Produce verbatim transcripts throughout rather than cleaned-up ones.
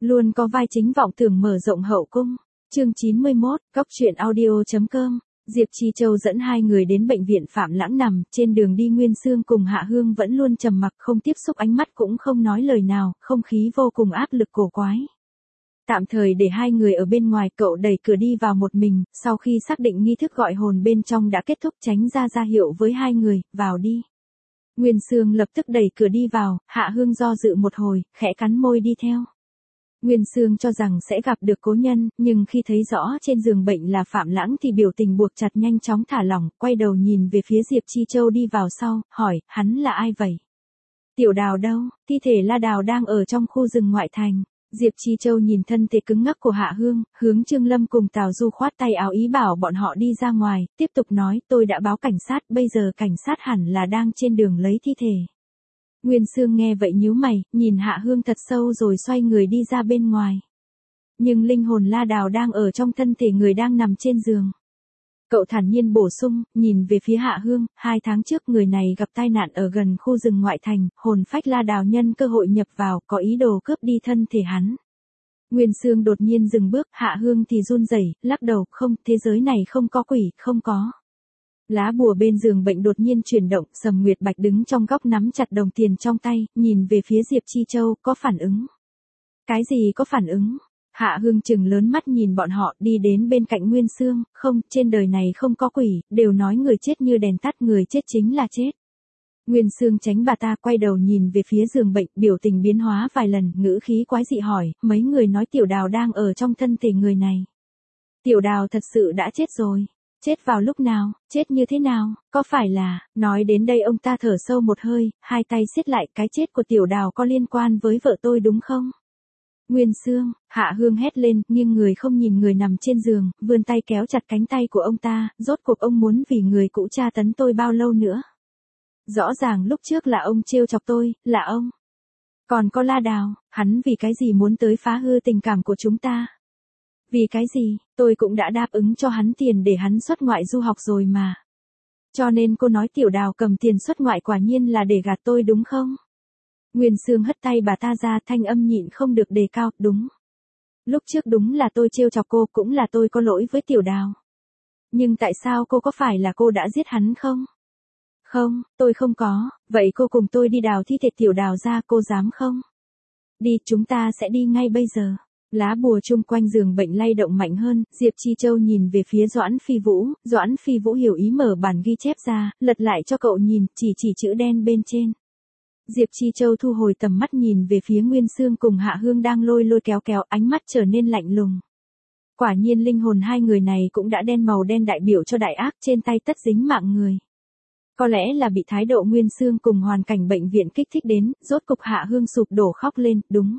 Luôn có vai chính vọng tưởng mở rộng hậu cung. Chương chín mươi mốt, Cóc truyện audio.com. Diệp Chi Châu dẫn hai người đến bệnh viện Phạm Lãng nằm, trên đường đi Nguyên Sương cùng Hạ Hương vẫn luôn trầm mặc không tiếp xúc ánh mắt cũng không nói lời nào, không khí vô cùng áp lực cổ quái. Tạm thời để hai người ở bên ngoài, cậu đẩy cửa đi vào một mình, sau khi xác định nghi thức gọi hồn bên trong đã kết thúc tránh ra ra hiệu với hai người, vào đi. Nguyên Sương lập tức đẩy cửa đi vào, Hạ Hương do dự một hồi, khẽ cắn môi đi theo. Nguyên Sương cho rằng sẽ gặp được cố nhân, nhưng khi thấy rõ trên giường bệnh là Phạm Lãng thì biểu tình buộc chặt nhanh chóng thả lỏng, quay đầu nhìn về phía Diệp Chi Châu đi vào sau, hỏi, hắn là ai vậy? Tiểu Đào đâu? Thi thể La Đào đang ở trong khu rừng ngoại thành. Diệp Chi Châu nhìn thân thể cứng ngắc của Hạ Hương, hướng Trương Lâm cùng Tào Du khoát tay áo ý bảo bọn họ đi ra ngoài, tiếp tục nói, tôi đã báo cảnh sát, bây giờ cảnh sát hẳn là đang trên đường lấy thi thể. Nguyên Sương nghe vậy nhíu mày, nhìn Hạ Hương thật sâu rồi xoay người đi ra bên ngoài. Nhưng linh hồn La Đào đang ở trong thân thể người đang nằm trên giường. Cậu thản nhiên bổ sung, nhìn về phía Hạ Hương, hai tháng trước người này gặp tai nạn ở gần khu rừng ngoại thành, hồn phách La Đào nhân cơ hội nhập vào, có ý đồ cướp đi thân thể hắn. Nguyên Sương đột nhiên dừng bước, Hạ Hương thì run rẩy, lắc đầu, không, thế giới này không có quỷ, không có. Lá bùa bên giường bệnh đột nhiên chuyển động, Sầm Nguyệt Bạch đứng trong góc nắm chặt đồng tiền trong tay, nhìn về phía Diệp Chi Châu, có phản ứng. Cái gì có phản ứng? Hạ Hương trừng lớn mắt nhìn bọn họ, đi đến bên cạnh Nguyên Sương, không, trên đời này không có quỷ, đều nói người chết như đèn tắt, người chết chính là chết. Nguyên Sương tránh bà ta, quay đầu nhìn về phía giường bệnh, biểu tình biến hóa vài lần, ngữ khí quái dị hỏi, mấy người nói Tiểu Đào đang ở trong thân thể người này. Tiểu Đào thật sự đã chết rồi. Chết vào lúc nào, chết như thế nào, có phải là, nói đến đây ông ta thở sâu một hơi, hai tay siết lại, cái chết của Tiểu Đào có liên quan với vợ tôi đúng không? Nguyên Sương, Hạ Hương hét lên, nhưng người không nhìn người nằm trên giường, vươn tay kéo chặt cánh tay của ông ta, rốt cuộc ông muốn vì người cũ tra tấn tôi bao lâu nữa? Rõ ràng lúc trước là ông trêu chọc tôi, là ông. Còn có La Đào, hắn vì cái gì muốn tới phá hư tình cảm của chúng ta? Vì cái gì, tôi cũng đã đáp ứng cho hắn tiền để hắn xuất ngoại du học rồi mà. Cho nên cô nói Tiểu Đào cầm tiền xuất ngoại quả nhiên là để gạt tôi đúng không? Nguyên Sương hất tay bà ta ra, thanh âm nhịn không được đề cao, đúng. Lúc trước đúng là tôi trêu chọc cô, cũng là tôi có lỗi với Tiểu Đào. Nhưng tại sao cô có phải là cô đã giết hắn không? Không, tôi không có, vậy cô cùng tôi đi đào thi thể Tiểu Đào ra, cô dám không? Đi, chúng ta sẽ đi ngay bây giờ. Lá bùa chung quanh giường bệnh lay động mạnh hơn, Diệp Chi Châu nhìn về phía Doãn Phi Vũ, Doãn Phi Vũ hiểu ý mở bản ghi chép ra, lật lại cho cậu nhìn, chỉ chỉ chữ đen bên trên. Diệp Chi Châu thu hồi tầm mắt nhìn về phía Nguyên Sương cùng Hạ Hương đang lôi lôi kéo kéo, ánh mắt trở nên lạnh lùng. Quả nhiên linh hồn hai người này cũng đã đen, màu đen đại biểu cho đại ác, trên tay tất dính mạng người. Có lẽ là bị thái độ Nguyên Sương cùng hoàn cảnh bệnh viện kích thích đến, rốt cục Hạ Hương sụp đổ khóc lên, đúng.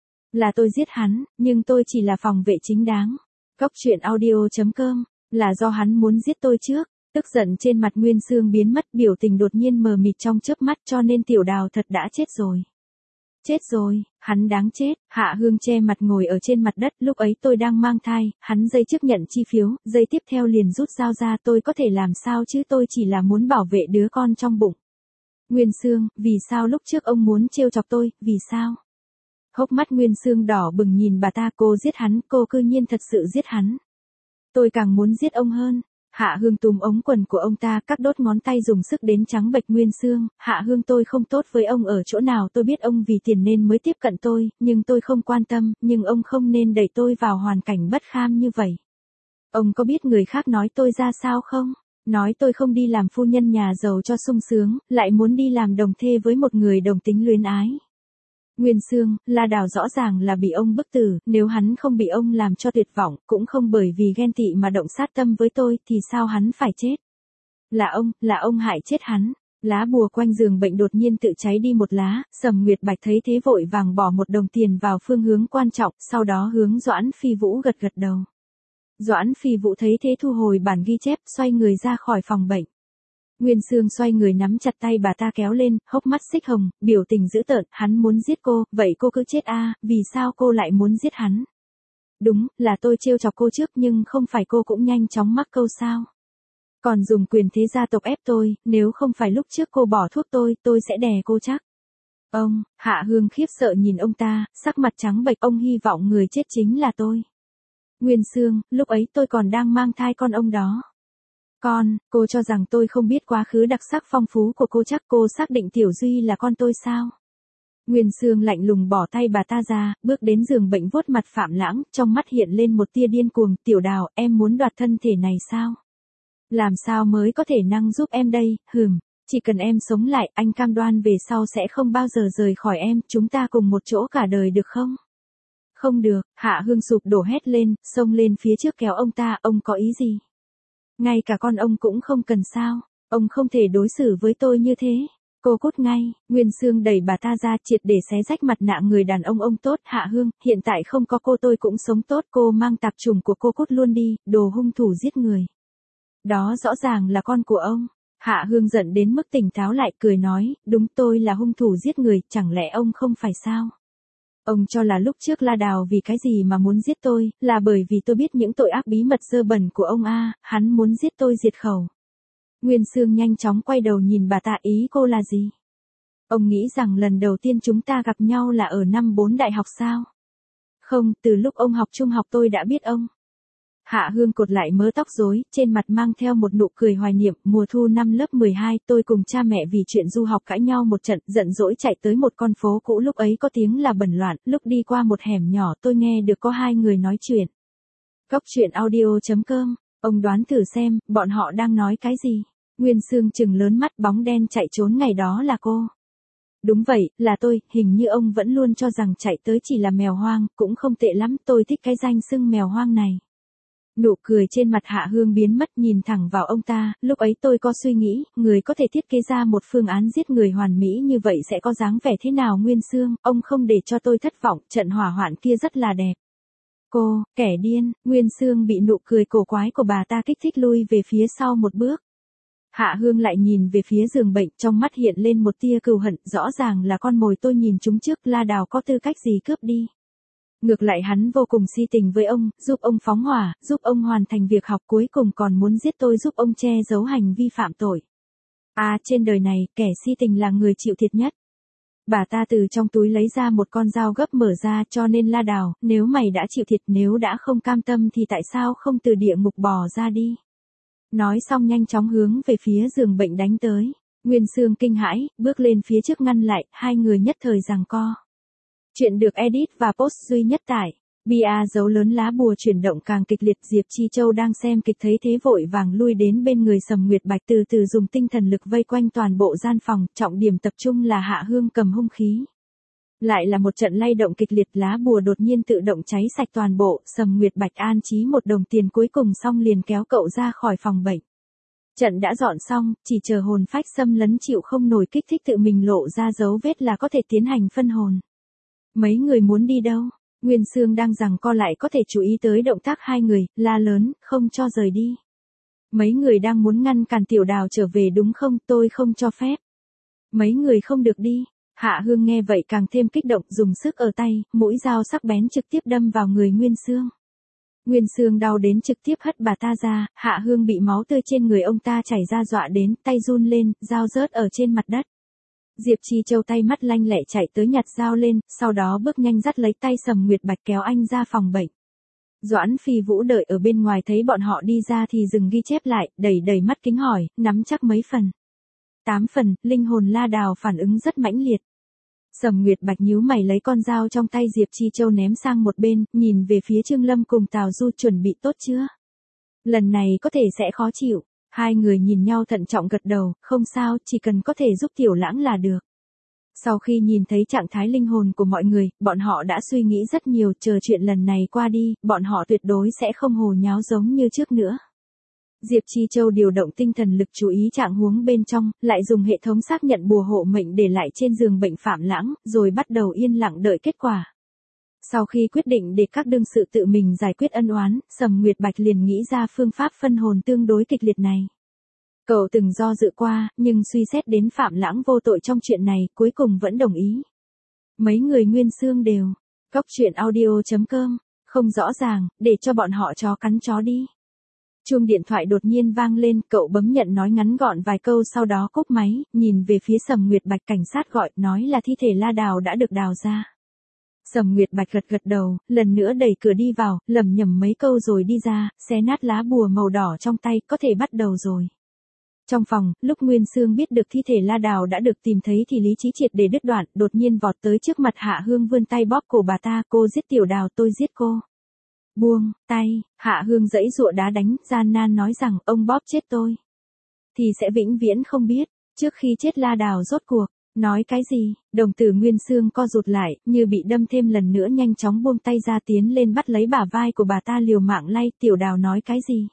Là tôi giết hắn, nhưng tôi chỉ là phòng vệ chính đáng. Cóc truyện audio.com, là do hắn muốn giết tôi trước. Tức giận trên mặt Nguyên Sương biến mất, biểu tình đột nhiên mờ mịt trong chớp mắt, cho nên Tiểu Đào thật đã chết rồi. Chết rồi, hắn đáng chết. Hạ Hương che mặt ngồi ở trên mặt đất, lúc ấy tôi đang mang thai, hắn giây trước nhận chi phiếu, giây tiếp theo liền rút dao ra, tôi có thể làm sao chứ, tôi chỉ là muốn bảo vệ đứa con trong bụng. Nguyên Sương, vì sao lúc trước ông muốn trêu chọc tôi, vì sao? Hốc mắt Nguyên Sương đỏ bừng nhìn bà ta, cô giết hắn, cô cư nhiên thật sự giết hắn. Tôi càng muốn giết ông hơn. Hạ Hương túm ống quần của ông ta, các đốt ngón tay dùng sức đến trắng bệch Nguyên Sương. Hạ Hương, tôi không tốt với ông ở chỗ nào, tôi biết ông vì tiền nên mới tiếp cận tôi, nhưng tôi không quan tâm, nhưng ông không nên đẩy tôi vào hoàn cảnh bất kham như vậy. Ông có biết người khác nói tôi ra sao không? Nói tôi không đi làm phu nhân nhà giàu cho sung sướng, lại muốn đi làm đồng thê với một người đồng tính luyến ái. Nguyên Sương, La Đào rõ ràng là bị ông bức tử, nếu hắn không bị ông làm cho tuyệt vọng, cũng không bởi vì ghen tị mà động sát tâm với tôi, thì sao hắn phải chết? Là ông, là ông hại chết hắn. Lá bùa quanh giường bệnh đột nhiên tự cháy đi một lá, Sầm Nguyệt Bạch thấy thế vội vàng bỏ một đồng tiền vào phương hướng quan trọng, sau đó hướng Doãn Phi Vũ gật gật đầu. Doãn Phi Vũ thấy thế thu hồi bản ghi chép, xoay người ra khỏi phòng bệnh. Nguyên Sương xoay người nắm chặt tay bà ta kéo lên, hốc mắt xích hồng, biểu tình dữ tợn, hắn muốn giết cô, vậy cô cứ chết a, vì sao cô lại muốn giết hắn? Đúng, là tôi trêu chọc cô trước nhưng không phải cô cũng nhanh chóng mắc câu sao? Còn dùng quyền thế gia tộc ép tôi, nếu không phải lúc trước cô bỏ thuốc tôi, tôi sẽ đè cô chắc. Ông, Hạ Hương khiếp sợ nhìn ông ta, sắc mặt trắng bệch, ông hy vọng người chết chính là tôi. Nguyên Sương, lúc ấy tôi còn đang mang thai con ông đó. Con, cô cho rằng tôi không biết quá khứ đặc sắc phong phú của cô, chắc cô xác định Tiểu Duy là con tôi sao? Nguyên Sương lạnh lùng bỏ tay bà ta ra, bước đến giường bệnh vuốt mặt Phạm Lãng, trong mắt hiện lên một tia điên cuồng. Tiểu Đào, em muốn đoạt thân thể này sao? Làm sao mới có thể năng giúp em đây, hừm, chỉ cần em sống lại, anh cam đoan về sau sẽ không bao giờ rời khỏi em, chúng ta cùng một chỗ cả đời được không? Không được, Hạ Hương sụp đổ hét lên, xông lên phía trước kéo ông ta, ông có ý gì? Ngay cả con ông cũng không cần sao, ông không thể đối xử với tôi như thế. Cô cút ngay, Nguyên Sương đẩy bà ta ra, triệt để xé rách mặt nạ người đàn ông. Ông tốt, Hạ Hương, hiện tại không có cô tôi cũng sống tốt, cô mang tạp chủng của cô cút luôn đi, đồ hung thủ giết người. Đó rõ ràng là con của ông. Hạ Hương giận đến mức tỉnh táo lại, cười nói, đúng, tôi là hung thủ giết người, chẳng lẽ ông không phải sao? Ông cho là lúc trước La Đào vì cái gì mà muốn giết tôi, là bởi vì tôi biết những tội ác bí mật dơ bẩn của ông a, hắn muốn giết tôi diệt khẩu. Nguyên Sương nhanh chóng quay đầu nhìn bà ta, ý cô là gì? Ông nghĩ rằng lần đầu tiên chúng ta gặp nhau là ở năm bốn đại học sao? Không, từ lúc ông học trung học tôi đã biết ông. Hạ Hương cột lại mớ tóc rối, trên mặt mang theo một nụ cười hoài niệm. Mùa thu năm lớp mười hai, tôi cùng cha mẹ vì chuyện du học cãi nhau một trận, giận dỗi chạy tới một con phố cũ, lúc ấy có tiếng là bẩn loạn, lúc đi qua một hẻm nhỏ tôi nghe được có hai người nói chuyện. Cốc truyện audio chấm com, ông đoán thử xem, bọn họ đang nói cái gì? Nguyên Sương trừng lớn mắt, bóng đen chạy trốn ngày đó là cô. Đúng vậy, là tôi, hình như ông vẫn luôn cho rằng chạy tới chỉ là mèo hoang, cũng không tệ lắm, tôi thích cái danh xưng mèo hoang này. Nụ cười trên mặt Hạ Hương biến mất, nhìn thẳng vào ông ta, lúc ấy tôi có suy nghĩ, người có thể thiết kế ra một phương án giết người hoàn mỹ như vậy sẽ có dáng vẻ thế nào. Nguyên Sương, ông không để cho tôi thất vọng, trận hỏa hoạn kia rất là đẹp. Cô, kẻ điên, Nguyên Sương bị nụ cười cổ quái của bà ta kích thích lui về phía sau một bước. Hạ Hương lại nhìn về phía giường bệnh, trong mắt hiện lên một tia cừu hận, rõ ràng là con mồi tôi nhìn chúng trước, La Đào có tư cách gì cướp đi. Ngược lại hắn vô cùng si tình với ông, giúp ông phóng hỏa, giúp ông hoàn thành việc học, cuối cùng còn muốn giết tôi, giúp ông che giấu hành vi phạm tội. À, trên đời này, kẻ si tình là người chịu thiệt nhất. Bà ta từ trong túi lấy ra một con dao gấp mở ra, cho nên La Đào, nếu mày đã chịu thiệt, nếu đã không cam tâm thì tại sao không từ địa ngục bò ra đi. Nói xong nhanh chóng hướng về phía giường bệnh đánh tới. Nguyên Sương kinh hãi, bước lên phía trước ngăn lại, hai người nhất thời giằng co. Chuyện được edit và post duy nhất tại bia dấu lớn lá bùa, chuyển động càng kịch liệt. Diệp Chi Châu đang xem kịch thấy thế vội vàng lui đến bên người Sầm Nguyệt Bạch, từ từ dùng tinh thần lực vây quanh toàn bộ gian phòng, trọng điểm tập trung là Hạ Hương cầm hung khí. Lại là một trận lay động kịch liệt, lá bùa đột nhiên tự động cháy sạch toàn bộ. Sầm Nguyệt Bạch an trí một đồng tiền cuối cùng xong liền kéo cậu ra khỏi phòng bệnh. Trận đã dọn xong, chỉ chờ hồn phách xâm lấn chịu không nổi kích thích tự mình lộ ra dấu vết là có thể tiến hành phân hồn. Mấy người muốn đi đâu? Nguyên Sương đang giằng co lại có thể chú ý tới động tác hai người, la lớn, không cho rời đi. Mấy người đang muốn ngăn cản Tiểu Đào trở về đúng không? Tôi không cho phép. Mấy người không được đi. Hạ Hương nghe vậy càng thêm kích động, dùng sức ở tay, mũi dao sắc bén trực tiếp đâm vào người Nguyên Sương. Nguyên Sương đau đến trực tiếp hất bà ta ra, Hạ Hương bị máu tươi trên người ông ta chảy ra dọa đến, tay run lên, dao rớt ở trên mặt đất. Diệp Chi Châu tay mắt lanh lẹ chạy tới nhặt dao lên, sau đó bước nhanh dắt lấy tay Sầm Nguyệt Bạch kéo anh ra phòng bệnh. Doãn Phi Vũ đợi ở bên ngoài thấy bọn họ đi ra thì dừng ghi chép lại, đẩy đẩy mắt kính hỏi, nắm chắc mấy phần? Tám phần, linh hồn La Đào phản ứng rất mãnh liệt. Sầm Nguyệt Bạch nhíu mày lấy con dao trong tay Diệp Chi Châu ném sang một bên, nhìn về phía Trương Lâm cùng Tào Du, chuẩn bị tốt chưa? Lần này có thể sẽ khó chịu. Hai người nhìn nhau thận trọng gật đầu, không sao, chỉ cần có thể giúp Tiểu Lãng là được. Sau khi nhìn thấy trạng thái linh hồn của mọi người, bọn họ đã suy nghĩ rất nhiều, chờ chuyện lần này qua đi, bọn họ tuyệt đối sẽ không hồ nháo giống như trước nữa. Diệp Chi Châu điều động tinh thần lực chú ý trạng huống bên trong, lại dùng hệ thống xác nhận bùa hộ mệnh để lại trên giường bệnh Phạm Lãng, rồi bắt đầu yên lặng đợi kết quả. Sau khi quyết định để các đương sự tự mình giải quyết ân oán, Sầm Nguyệt Bạch liền nghĩ ra phương pháp phân hồn tương đối kịch liệt này. Cậu từng do dự qua, nhưng suy xét đến Phạm Lãng vô tội trong chuyện này, cuối cùng vẫn đồng ý. Mấy người Nguyên Sương đều. Cốc truyện audio chấm com, không rõ ràng, để cho bọn họ chó cắn chó đi. Chuông điện thoại đột nhiên vang lên, cậu bấm nhận nói ngắn gọn vài câu sau đó cúp máy, nhìn về phía Sầm Nguyệt Bạch. Cảnh sát gọi, nói là thi thể La Đào đã được đào ra. Sầm Nguyệt Bạch gật gật đầu, lần nữa đẩy cửa đi vào, lẩm nhẩm mấy câu rồi đi ra, xé nát lá bùa màu đỏ trong tay, có thể bắt đầu rồi. Trong phòng, lúc Nguyên Sương biết được thi thể La Đào đã được tìm thấy thì lý trí triệt để đứt đoạn, đột nhiên vọt tới trước mặt Hạ Hương vươn tay bóp cổ bà ta, cô giết Tiểu Đào, tôi giết cô. Buông tay, Hạ Hương giãy giụa đá đánh, gian nan nói rằng ông bóp chết tôi thì sẽ vĩnh viễn không biết, trước khi chết La Đào rốt cuộc nói cái gì. Đồng tử Nguyên Sương co rụt lại, như bị đâm thêm lần nữa, nhanh chóng buông tay ra tiến lên bắt lấy bả vai của bà ta liều mạng lay. Tiểu Đào nói cái gì?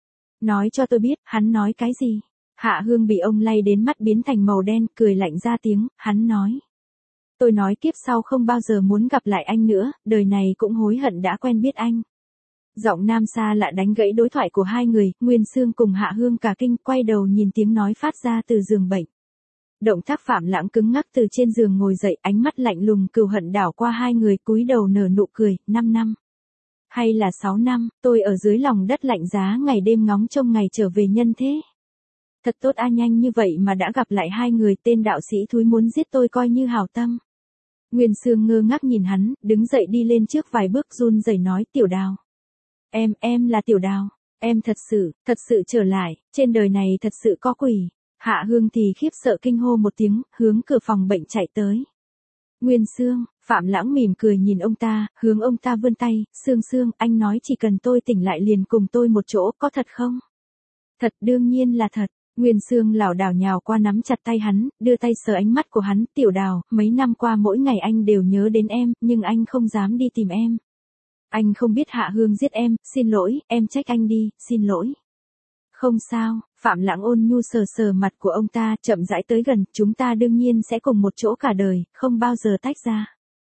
Nói cho tôi biết, hắn nói cái gì? Hạ Hương bị ông lay đến mắt biến thành màu đen, cười lạnh ra tiếng, hắn nói. Tôi nói kiếp sau không bao giờ muốn gặp lại anh nữa, đời này cũng hối hận đã quen biết anh. Giọng nam xa lạ đánh gãy đối thoại của hai người, Nguyên Sương cùng Hạ Hương cả kinh, quay đầu nhìn tiếng nói phát ra từ giường bệnh. Động tác Phạm Lãng cứng ngắc từ trên giường ngồi dậy, ánh mắt lạnh lùng cừu hận đảo qua hai người, cúi đầu nở nụ cười. Năm năm hay là sáu năm, tôi ở dưới lòng đất lạnh giá ngày đêm ngóng trông ngày trở về nhân thế. Thật tốt a, nhanh như vậy mà đã gặp lại hai người, tên đạo sĩ thúi muốn giết tôi coi như hảo tâm. Nguyên Sương ngơ ngác nhìn hắn, đứng dậy đi lên trước vài bước run rẩy nói, Tiểu Đào. Em, em là Tiểu Đào, em thật sự, thật sự trở lại, trên đời này thật sự có quỷ. Hạ Hương thì khiếp sợ kinh hô một tiếng, hướng cửa phòng bệnh chạy tới. Nguyên Sương, Phạm Lãng mỉm cười nhìn ông ta, hướng ông ta vươn tay, Sương Sương, anh nói chỉ cần tôi tỉnh lại liền cùng tôi một chỗ, có thật không? Thật, đương nhiên là thật. Nguyên Sương lảo đảo nhào qua nắm chặt tay hắn, đưa tay sờ ánh mắt của hắn, Tiểu Đào, mấy năm qua mỗi ngày anh đều nhớ đến em, nhưng anh không dám đi tìm em. Anh không biết Hạ Hương giết em, xin lỗi, em trách anh đi, xin lỗi. Không sao, Phạm Lãng ôn nhu sờ sờ mặt của ông ta, chậm rãi tới gần, chúng ta đương nhiên sẽ cùng một chỗ cả đời, không bao giờ tách ra.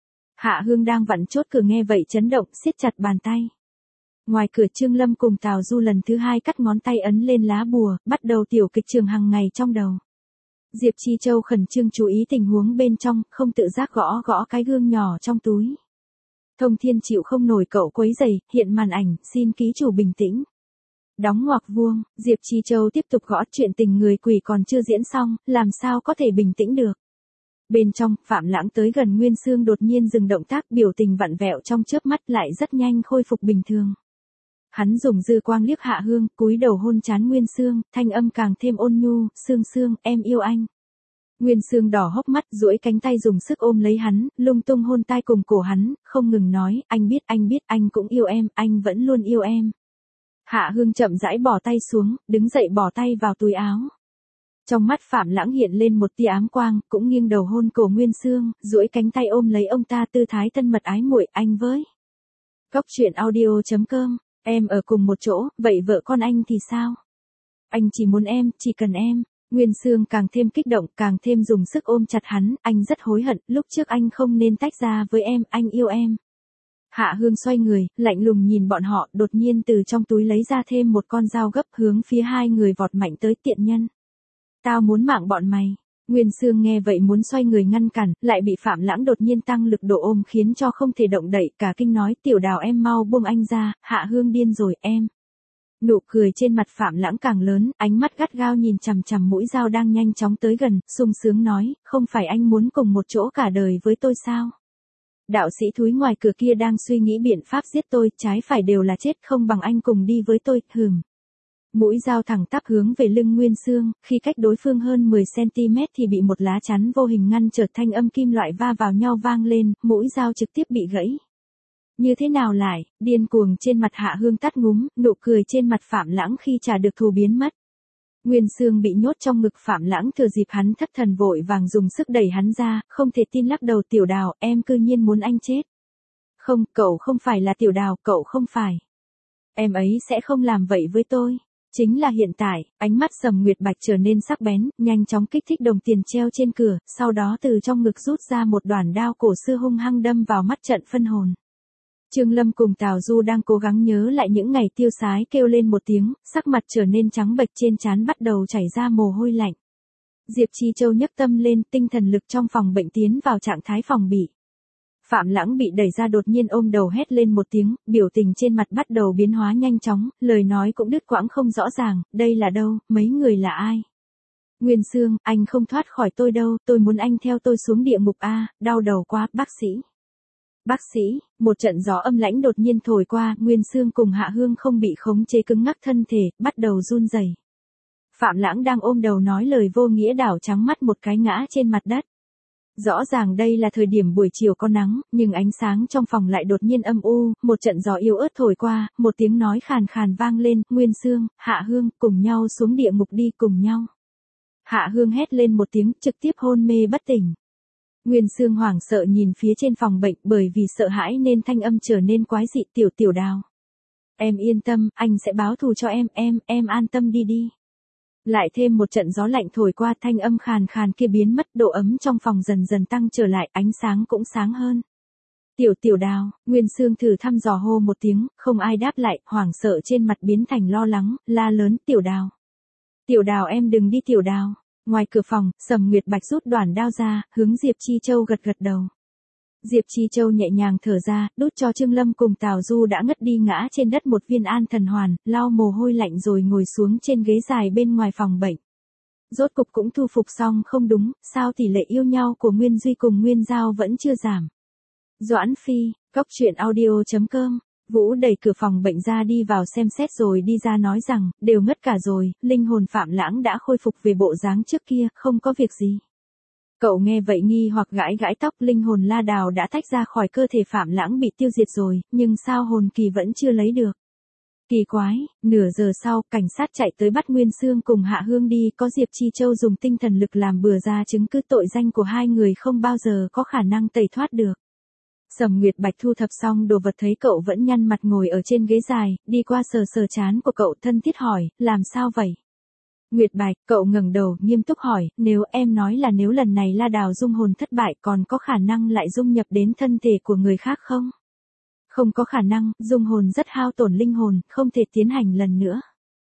Hạ Hương đang vặn chốt cửa nghe vậy chấn động, siết chặt bàn tay. Ngoài cửa Trương Lâm cùng Tào Du lần thứ hai cắt ngón tay ấn lên lá bùa, bắt đầu tiểu kịch trường hàng ngày trong đầu. Diệp Chi Châu khẩn trương chú ý tình huống bên trong, không tự giác gõ gõ cái gương nhỏ trong túi. Thông Thiên chịu không nổi cậu quấy rầy, hiện màn ảnh, xin ký chủ bình tĩnh. Đóng ngoặc vuông, Diệp Chi Châu tiếp tục gõ, chuyện tình người quỷ còn chưa diễn xong, làm sao có thể bình tĩnh được. Bên trong, Phạm Lãng tới gần Nguyên Sương đột nhiên dừng động tác, biểu tình vặn vẹo trong chớp mắt lại rất nhanh khôi phục bình thường. Hắn dùng dư quang liếc Hạ Hương, cúi đầu hôn trán Nguyên Sương, thanh âm càng thêm ôn nhu, Sương Sương, em yêu anh. Nguyên Sương đỏ hốc mắt, duỗi cánh tay dùng sức ôm lấy hắn, lung tung hôn tai cùng cổ hắn, không ngừng nói, anh biết, anh biết, anh cũng yêu em, anh vẫn luôn yêu em. Hạ Hương chậm rãi bỏ tay xuống, đứng dậy bỏ tay vào túi áo. Trong mắt Phạm Lãng hiện lên một tia ám quang, cũng nghiêng đầu hôn cổ Nguyên Sương, duỗi cánh tay ôm lấy ông ta, tư thái thân mật ái muội, anh với. Cóc truyện audio chấm com, em ở cùng một chỗ, vậy vợ con anh thì sao? Anh chỉ muốn em, chỉ cần em. Nguyên Sương càng thêm kích động, càng thêm dùng sức ôm chặt hắn, anh rất hối hận, lúc trước anh không nên tách ra với em, anh yêu em. Hạ Hương xoay người, lạnh lùng nhìn bọn họ, đột nhiên từ trong túi lấy ra thêm một con dao gấp, hướng phía hai người vọt mạnh tới, tiện nhân. Tao muốn mạng bọn mày. Nguyên Sương nghe vậy muốn xoay người ngăn cản, lại bị Phạm Lãng đột nhiên tăng lực độ ôm khiến cho không thể động đậy, cả kinh nói, Tiểu Đào em mau buông anh ra, Hạ Hương điên rồi, em. Nụ cười trên mặt Phạm Lãng càng lớn, ánh mắt gắt gao nhìn chằm chằm mũi dao đang nhanh chóng tới gần, sung sướng nói, không phải anh muốn cùng một chỗ cả đời với tôi sao? Đạo sĩ thúi ngoài cửa kia đang suy nghĩ biện pháp giết tôi, trái phải đều là chết, không bằng anh cùng đi với tôi, hừm. Mũi dao thẳng tắp hướng về lưng Nguyên Sương, khi cách đối phương hơn mười xăng ti mét thì bị một lá chắn vô hình ngăn trở, thanh âm kim loại va vào nhau vang lên, mũi dao trực tiếp bị gãy. Như thế nào lại, điên cuồng trên mặt Hạ Hương tắt ngúm, nụ cười trên mặt Phạm Lãng khi trả được thù biến mất. Nguyên Sương bị nhốt trong ngực Phạm Lãng, thừa dịp hắn thất thần vội vàng dùng sức đẩy hắn ra, không thể tin lắc đầu, Tiểu Đào, em cư nhiên muốn anh chết. Không, cậu không phải là Tiểu Đào, cậu không phải. Em ấy sẽ không làm vậy với tôi. Chính là hiện tại, ánh mắt Sầm Nguyệt Bạch trở nên sắc bén, nhanh chóng kích thích đồng tiền treo trên cửa, sau đó từ trong ngực rút ra một đoạn đao cổ xưa hung hăng đâm vào mắt trận phân hồn. Trương Lâm cùng Tào Du đang cố gắng nhớ lại những ngày tiêu sái, kêu lên một tiếng, sắc mặt trở nên trắng bệch, trên trán bắt đầu chảy ra mồ hôi lạnh. Diệp Chi Châu nhấc tâm lên, tinh thần lực trong phòng bệnh tiến vào trạng thái phòng bị. Phạm Lãng bị đẩy ra đột nhiên ôm đầu hét lên một tiếng, biểu tình trên mặt bắt đầu biến hóa nhanh chóng, lời nói cũng đứt quãng không rõ ràng, đây là đâu, mấy người là ai? Nguyên Xương, anh không thoát khỏi tôi đâu, tôi muốn anh theo tôi xuống địa ngục a, đau đầu quá, bác sĩ. Bác sĩ, một trận gió âm lãnh đột nhiên thổi qua, Nguyên Xương cùng Hạ Hương không bị khống chế cứng ngắc thân thể, bắt đầu run rẩy. Phạm Lãng đang ôm đầu nói lời vô nghĩa đảo trắng mắt một cái ngã trên mặt đất. Rõ ràng đây là thời điểm buổi chiều có nắng, nhưng ánh sáng trong phòng lại đột nhiên âm u, một trận gió yếu ớt thổi qua, một tiếng nói khàn khàn vang lên, Nguyên Xương, Hạ Hương, cùng nhau xuống địa ngục đi, cùng nhau. Hạ Hương hét lên một tiếng, trực tiếp hôn mê bất tỉnh. Nguyên Xương hoảng sợ nhìn phía trên phòng bệnh, bởi vì sợ hãi nên thanh âm trở nên quái dị, Tiểu Tiểu Đào. Em yên tâm, anh sẽ báo thù cho em, em, em an tâm đi đi. Lại thêm một trận gió lạnh thổi qua, thanh âm khàn khàn kia biến mất, độ ấm trong phòng dần dần tăng trở lại, ánh sáng cũng sáng hơn. Tiểu Tiểu Đào, Nguyên Xương thử thăm dò hô một tiếng, không ai đáp lại, hoảng sợ trên mặt biến thành lo lắng, la lớn, Tiểu Đào. Tiểu Đào em đừng đi Tiểu Đào. Ngoài cửa phòng, Sầm Nguyệt Bạch rút đoản đao ra, hướng Diệp Chi Châu gật gật đầu. Diệp Chi Châu nhẹ nhàng thở ra, đút cho Trương Lâm cùng Tào Du đã ngất đi ngã trên đất một viên an thần hoàn, lau mồ hôi lạnh rồi ngồi xuống trên ghế dài bên ngoài phòng bệnh. Rốt cục cũng thu phục xong, không đúng, sao tỷ lệ yêu nhau của Nguyên Duy cùng Nguyên Giao vẫn chưa giảm. Doãn Phi, Cóc Truyện Audio chấm com. Vũ đẩy cửa phòng bệnh ra đi vào xem xét rồi đi ra nói rằng, đều ngất cả rồi, linh hồn Phạm Lãng đã khôi phục về bộ dáng trước kia, không có việc gì. Cậu nghe vậy nghi hoặc gãi gãi tóc, linh hồn La Đào đã tách ra khỏi cơ thể Phạm Lãng bị tiêu diệt rồi, nhưng sao hồn kỳ vẫn chưa lấy được. Kỳ quái, nửa giờ sau, cảnh sát chạy tới bắt Nguyên Xương cùng Hạ Hương đi, có Diệp Chi Châu dùng tinh thần lực làm bừa ra chứng cứ tội danh của hai người không bao giờ có khả năng tẩy thoát được. Sầm Nguyệt Bạch thu thập xong đồ vật thấy cậu vẫn nhăn mặt ngồi ở trên ghế dài, đi qua sờ sờ trán của cậu thân thiết hỏi, làm sao vậy? Nguyệt Bạch, cậu ngẩng đầu, nghiêm túc hỏi, nếu em nói là nếu lần này La Đào dung hồn thất bại còn có khả năng lại dung nhập đến thân thể của người khác không? Không có khả năng, dung hồn rất hao tổn linh hồn, không thể tiến hành lần nữa.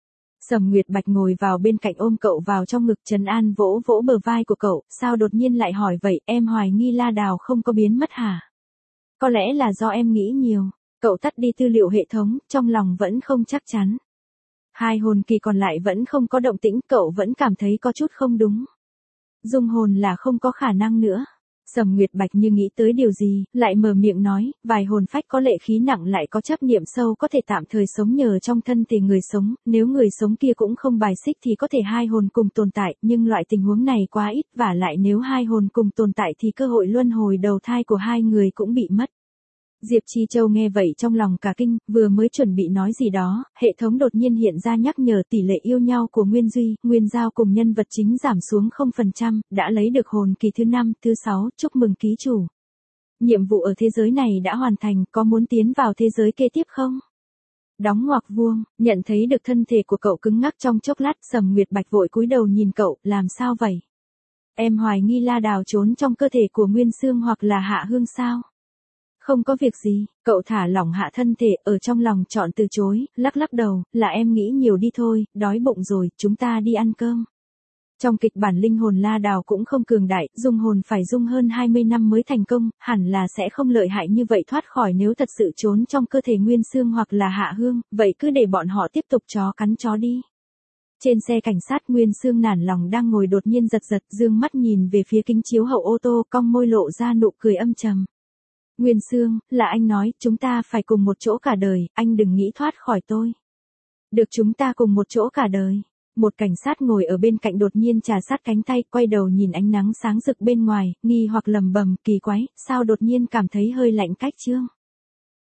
Sầm Nguyệt Bạch ngồi vào bên cạnh ôm cậu vào trong ngực trấn an vỗ vỗ bờ vai của cậu, sao đột nhiên lại hỏi vậy, em hoài nghi La Đào không có biến mất hả? Có lẽ là do em nghĩ nhiều. Cậu tắt đi tư liệu hệ thống, trong lòng vẫn không chắc chắn. Hai hồn kỳ còn lại vẫn không có động tĩnh, cậu vẫn cảm thấy có chút không đúng. Dung hồn là không có khả năng nữa. Sầm Nguyệt Bạch như nghĩ tới điều gì, lại mở miệng nói, vài hồn phách có lệ khí nặng lại có chấp niệm sâu có thể tạm thời sống nhờ trong thân thể người sống, nếu người sống kia cũng không bài xích thì có thể hai hồn cùng tồn tại, nhưng loại tình huống này quá ít, và lại nếu hai hồn cùng tồn tại thì cơ hội luân hồi đầu thai của hai người cũng bị mất. Diệp Chi Châu nghe vậy trong lòng cả kinh, vừa mới chuẩn bị nói gì đó, hệ thống đột nhiên hiện ra nhắc nhở tỷ lệ yêu nhau của Nguyên Duy, Nguyên Giao cùng nhân vật chính giảm xuống không phần trăm, đã lấy được hồn kỳ thứ năm, thứ sáu, chúc mừng ký chủ. Nhiệm vụ ở thế giới này đã hoàn thành, có muốn tiến vào thế giới kế tiếp không? Đóng ngoặc vuông, nhận thấy được thân thể của cậu cứng ngắc trong chốc lát, Sầm Nguyệt Bạch vội cúi đầu nhìn cậu, làm sao vậy? Em hoài nghi La Đào trốn trong cơ thể của Nguyên Xương hoặc là Hạ Hương sao? Không có việc gì, cậu thả lỏng hạ thân thể, ở trong lòng chọn từ chối, lắc lắc đầu, là em nghĩ nhiều đi thôi, đói bụng rồi, chúng ta đi ăn cơm. Trong kịch bản linh hồn La Đào cũng không cường đại, dung hồn phải dung hơn hai mươi năm mới thành công, hẳn là sẽ không lợi hại như vậy thoát khỏi nếu thật sự trốn trong cơ thể Nguyên Xương hoặc là Hạ Hương, vậy cứ để bọn họ tiếp tục chó cắn chó đi. Trên xe cảnh sát Nguyên Xương nản lòng đang ngồi đột nhiên giật giật, dương mắt nhìn về phía kính chiếu hậu ô tô, cong môi lộ ra nụ cười âm trầm. Nguyên Xương, là anh nói, chúng ta phải cùng một chỗ cả đời, anh đừng nghĩ thoát khỏi tôi. Được, chúng ta cùng một chỗ cả đời. Một cảnh sát ngồi ở bên cạnh đột nhiên trà sát cánh tay, quay đầu nhìn ánh nắng sáng rực bên ngoài, nghi hoặc lầm bầm, kỳ quái, sao đột nhiên cảm thấy hơi lạnh cách chương.